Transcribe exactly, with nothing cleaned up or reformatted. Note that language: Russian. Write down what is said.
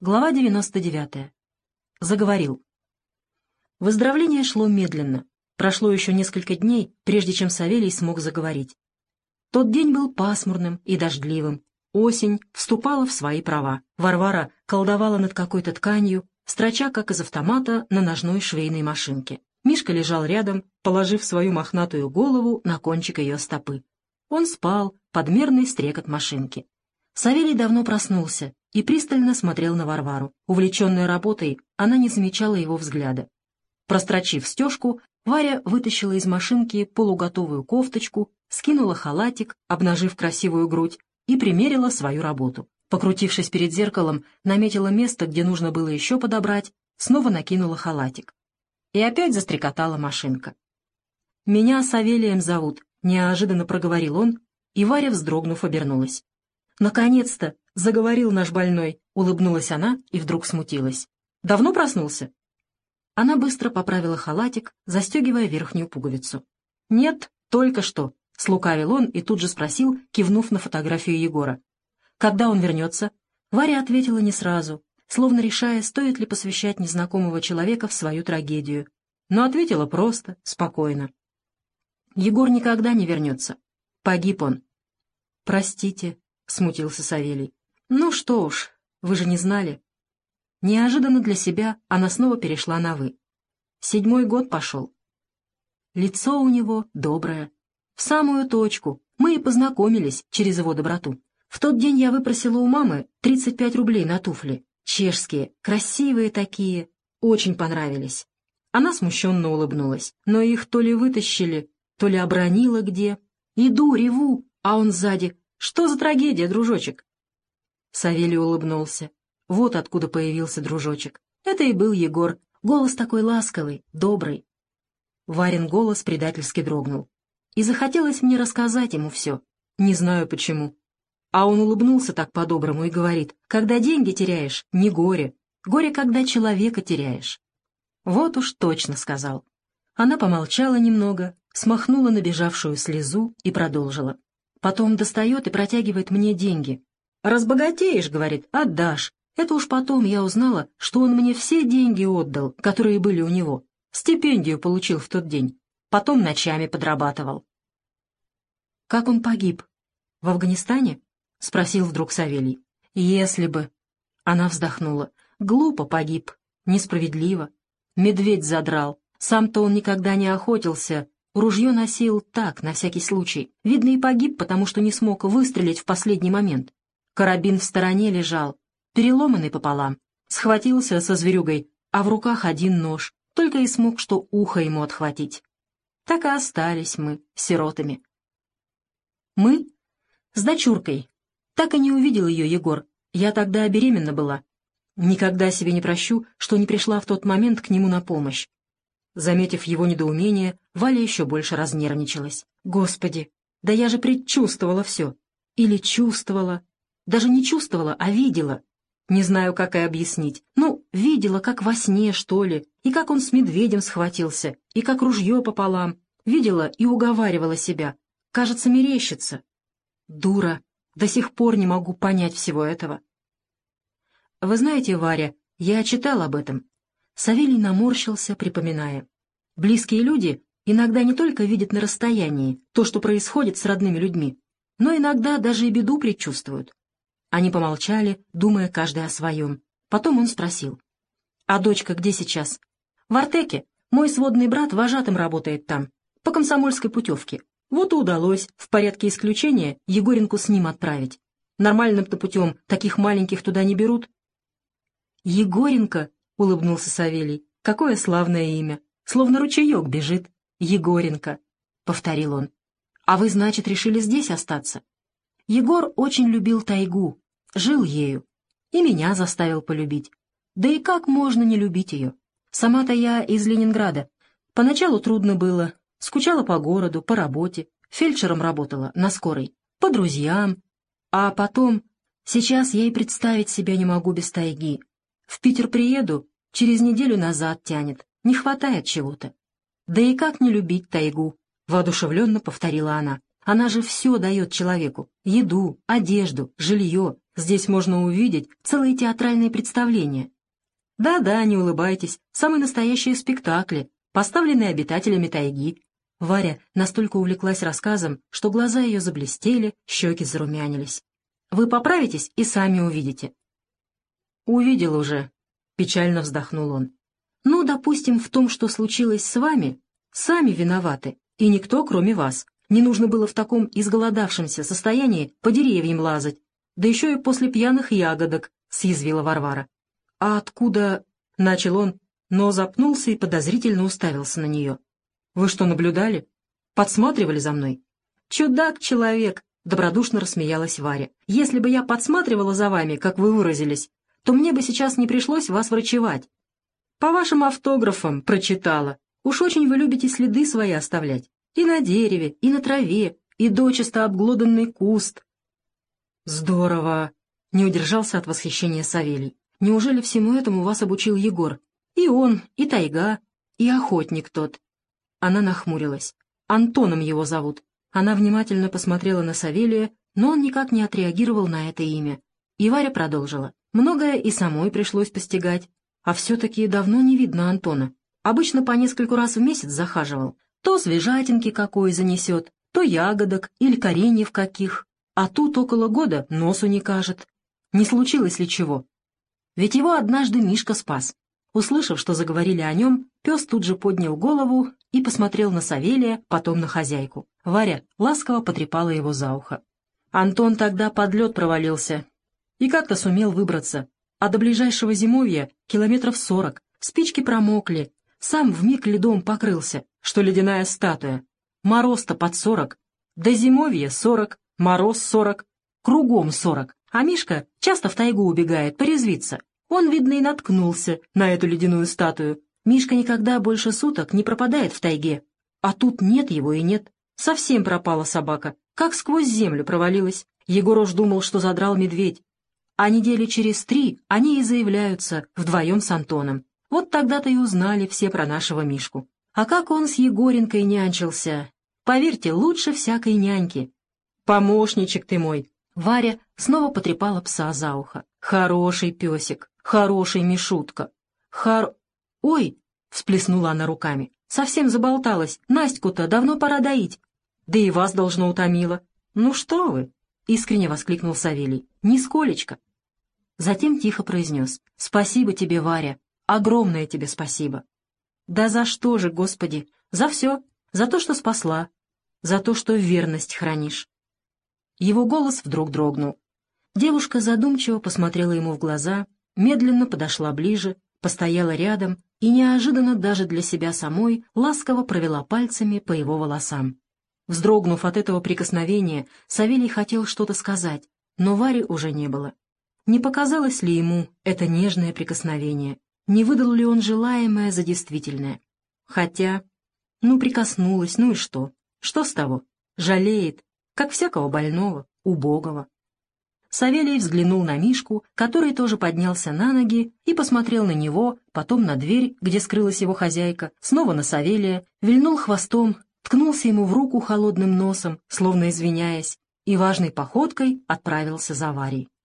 Глава девяносто девятая. Заговорил. Выздоровление шло медленно. Прошло еще несколько дней, прежде чем Савелий смог заговорить. Тот день был пасмурным и дождливым. Осень вступала в свои права. Варвара колдовала над какой-то тканью, строча, как из автомата, на ножной швейной машинке. Мишка лежал рядом, положив свою мохнатую голову на кончик ее стопы. Он спал под мерный стрекот машинки. Савелий давно проснулся и пристально смотрел на Варвару. Увлеченная работой, она не замечала его взгляда. Прострочив стежку, Варя вытащила из машинки полуготовую кофточку, скинула халатик, обнажив красивую грудь, и примерила свою работу. Покрутившись перед зеркалом, наметила место, где нужно было еще подобрать, снова накинула халатик. И опять застрекотала машинка. «Меня Савелием зовут», — неожиданно проговорил он, и Варя, вздрогнув, обернулась. «Наконец-то!» — заговорил наш больной, — улыбнулась она и вдруг смутилась. «Давно проснулся?» Она быстро поправила халатик, застегивая верхнюю пуговицу. «Нет, только что», — слукавил он и тут же спросил, кивнув на фотографию Егора. «Когда он вернется?» Варя ответила не сразу, словно решая, стоит ли посвящать незнакомого человека в свою трагедию, но ответила просто, спокойно. «Егор никогда не вернется. Погиб он». «Простите», — смутился Савелий. «Ну что уж, вы же не знали». Неожиданно для себя она снова перешла на «вы». Седьмой год пошел. Лицо у него доброе. В самую точку. Мы и познакомились через его доброту. В тот день я выпросила у мамы тридцать пять рублей на туфли. Чешские, красивые такие. Очень понравились. Она смущенно улыбнулась. Но их то ли вытащили, то ли обронила где. Иду, реву, а он сзади. «Что за трагедия, дружочек?» Савелий улыбнулся. Вот откуда появился дружочек. Это и был Егор. Голос такой ласковый, добрый. Варин голос предательски дрогнул. И захотелось мне рассказать ему все. Не знаю почему. А он улыбнулся так по-доброму и говорит: «Когда деньги теряешь, не горе. Горе, когда человека теряешь». Вот уж точно сказал. Она помолчала немного, смахнула набежавшую слезу и продолжила. Потом достает и протягивает мне деньги. «Разбогатеешь, — говорит, — отдашь». Это уж потом я узнала, что он мне все деньги отдал, которые были у него. Стипендию получил в тот день. Потом ночами подрабатывал. «Как он погиб? В Афганистане?» — спросил вдруг Савелий. «Если бы...» Она вздохнула. «Глупо погиб. Несправедливо. Медведь задрал. Сам-то он никогда не охотился. Ружье носил так, на всякий случай. Видно, и погиб, потому что не смог выстрелить в последний момент. Карабин в стороне лежал, переломанный пополам. Схватился со зверюгой, а в руках один нож. Только и смог, что ухо ему отхватить. Так и остались мы сиротами». «Мы?» «С дочуркой. Так и не увидел ее Егор. Я тогда беременна была. Никогда себе не прощу, что не пришла в тот момент к нему на помощь». Заметив его недоумение, Валя еще больше разнервничалась. «Господи, да я же предчувствовала все. Или чувствовала. Даже не чувствовала, а видела. Не знаю, как и объяснить. Ну, видела, как во сне, что ли, и как он с медведем схватился, и как ружье пополам. Видела и уговаривала себя. Кажется, мерещится. Дура. До сих пор не могу понять всего этого». «Вы знаете, Варя, я читал об этом». Савелий наморщился, припоминая. Близкие люди иногда не только видят на расстоянии то, что происходит с родными людьми, но иногда даже и беду предчувствуют. Они помолчали, думая каждый о своем. Потом он спросил: «А дочка где сейчас?» «В Артеке. Мой сводный брат вожатым работает там, по комсомольской путевке. Вот и удалось, в порядке исключения, Егоренку с ним отправить. Нормальным-то путем таких маленьких туда не берут». «Егоренко», — улыбнулся Савелий, — «какое славное имя! Словно ручеек бежит. Егоренко», — повторил он. «А вы, значит, решили здесь остаться?» Егор очень любил тайгу, жил ею. И меня заставил полюбить. Да и как можно не любить ее? Сама-то я из Ленинграда. Поначалу трудно было. Скучала по городу, по работе. Фельдшером работала, на скорой. По друзьям. А потом... Сейчас я и представить себя не могу без тайги. В Питер приеду, через неделю назад тянет. Не хватает чего-то. Да и как не любить тайгу? Воодушевленно повторила она. Она же все дает человеку. Еду, одежду, жилье. Здесь можно увидеть целые театральные представления. Да-да, не улыбайтесь, самые настоящие спектакли, поставленные обитателями тайги. Варя настолько увлеклась рассказом, что глаза ее заблестели, щеки зарумянились. Вы поправитесь и сами увидите. Увидел уже, печально вздохнул он. Ну, допустим, в том, что случилось с вами, сами виноваты, и никто, кроме вас. Не нужно было в таком изголодавшемся состоянии по деревьям лазать, да еще и после пьяных ягодок, — съязвила Варвара. — А откуда... — начал он, но запнулся и подозрительно уставился на нее. — Вы что, наблюдали? Подсматривали за мной? — Чудак-человек! — добродушно рассмеялась Варя. — Если бы я подсматривала за вами, как вы выразились, то мне бы сейчас не пришлось вас врачевать. По вашим автографам прочитала. Уж очень вы любите следы свои оставлять. И на дереве, и на траве, и дочисто обглоданный куст. Здорово! Не удержался от восхищения Савелий. Неужели всему этому вас обучил Егор? И он, и тайга, и охотник тот. Она нахмурилась. Антоном его зовут. Она внимательно посмотрела на Савелия, но он никак не отреагировал на это имя. И Варя продолжила. Многое и самой пришлось постигать. А все-таки давно не видно Антона. Обычно по нескольку раз в месяц захаживал. То свежатинки какой занесет, то ягодок или кореньев каких. А тут около года носу не кажет. Не случилось ли чего? Ведь его однажды Мишка спас. Услышав, что заговорили о нем, пес тут же поднял голову и посмотрел на Савелия, потом на хозяйку. Варя ласково потрепала его за ухо. Антон тогда под лед провалился и как-то сумел выбраться. А до ближайшего зимовья километров сорок. Спички промокли. Сам вмиг льдом покрылся, что ледяная статуя. Мороз-то под сорок. До зимовья сорок, мороз сорок, кругом сорок. А Мишка часто в тайгу убегает порезвиться. Он, видно, и наткнулся на эту ледяную статую. Мишка никогда больше суток не пропадает в тайге. А тут нет его и нет. Совсем пропала собака. Как сквозь землю провалилась. Егор уж думал, что задрал медведь. А недели через три они и заявляются вдвоем с Антоном. Вот тогда-то и узнали все про нашего Мишку. А как он с Егоренькой нянчился! Поверьте, лучше всякой няньки. Помощничек ты мой! Варя снова потрепала пса за ухо. Хороший песик, хороший Мишутка. Хор... Ой! — всплеснула она руками. Совсем заболталась. Настьку-то давно пора доить. Да и вас должно утомило. Ну что вы! — искренне воскликнул Савелий. Нисколечко. Затем тихо произнес. «Спасибо тебе, Варя. Огромное тебе спасибо». «Да за что же, Господи? За все. За то, что спасла. За то, что верность хранишь». Его голос вдруг дрогнул. Девушка задумчиво посмотрела ему в глаза, медленно подошла ближе, постояла рядом и неожиданно даже для себя самой ласково провела пальцами по его волосам. Вздрогнув от этого прикосновения, Савелий хотел что-то сказать, но Вари уже не было. Не показалось ли ему это нежное прикосновение? Не выдал ли он желаемое за действительное? Хотя, ну, прикоснулась, ну и что? Что с того? Жалеет, как всякого больного, убогого. Савелий взглянул на Мишку, который тоже поднялся на ноги и посмотрел на него, потом на дверь, где скрылась его хозяйка, снова на Савелия, вильнул хвостом, ткнулся ему в руку холодным носом, словно извиняясь, и важной походкой отправился за Варей.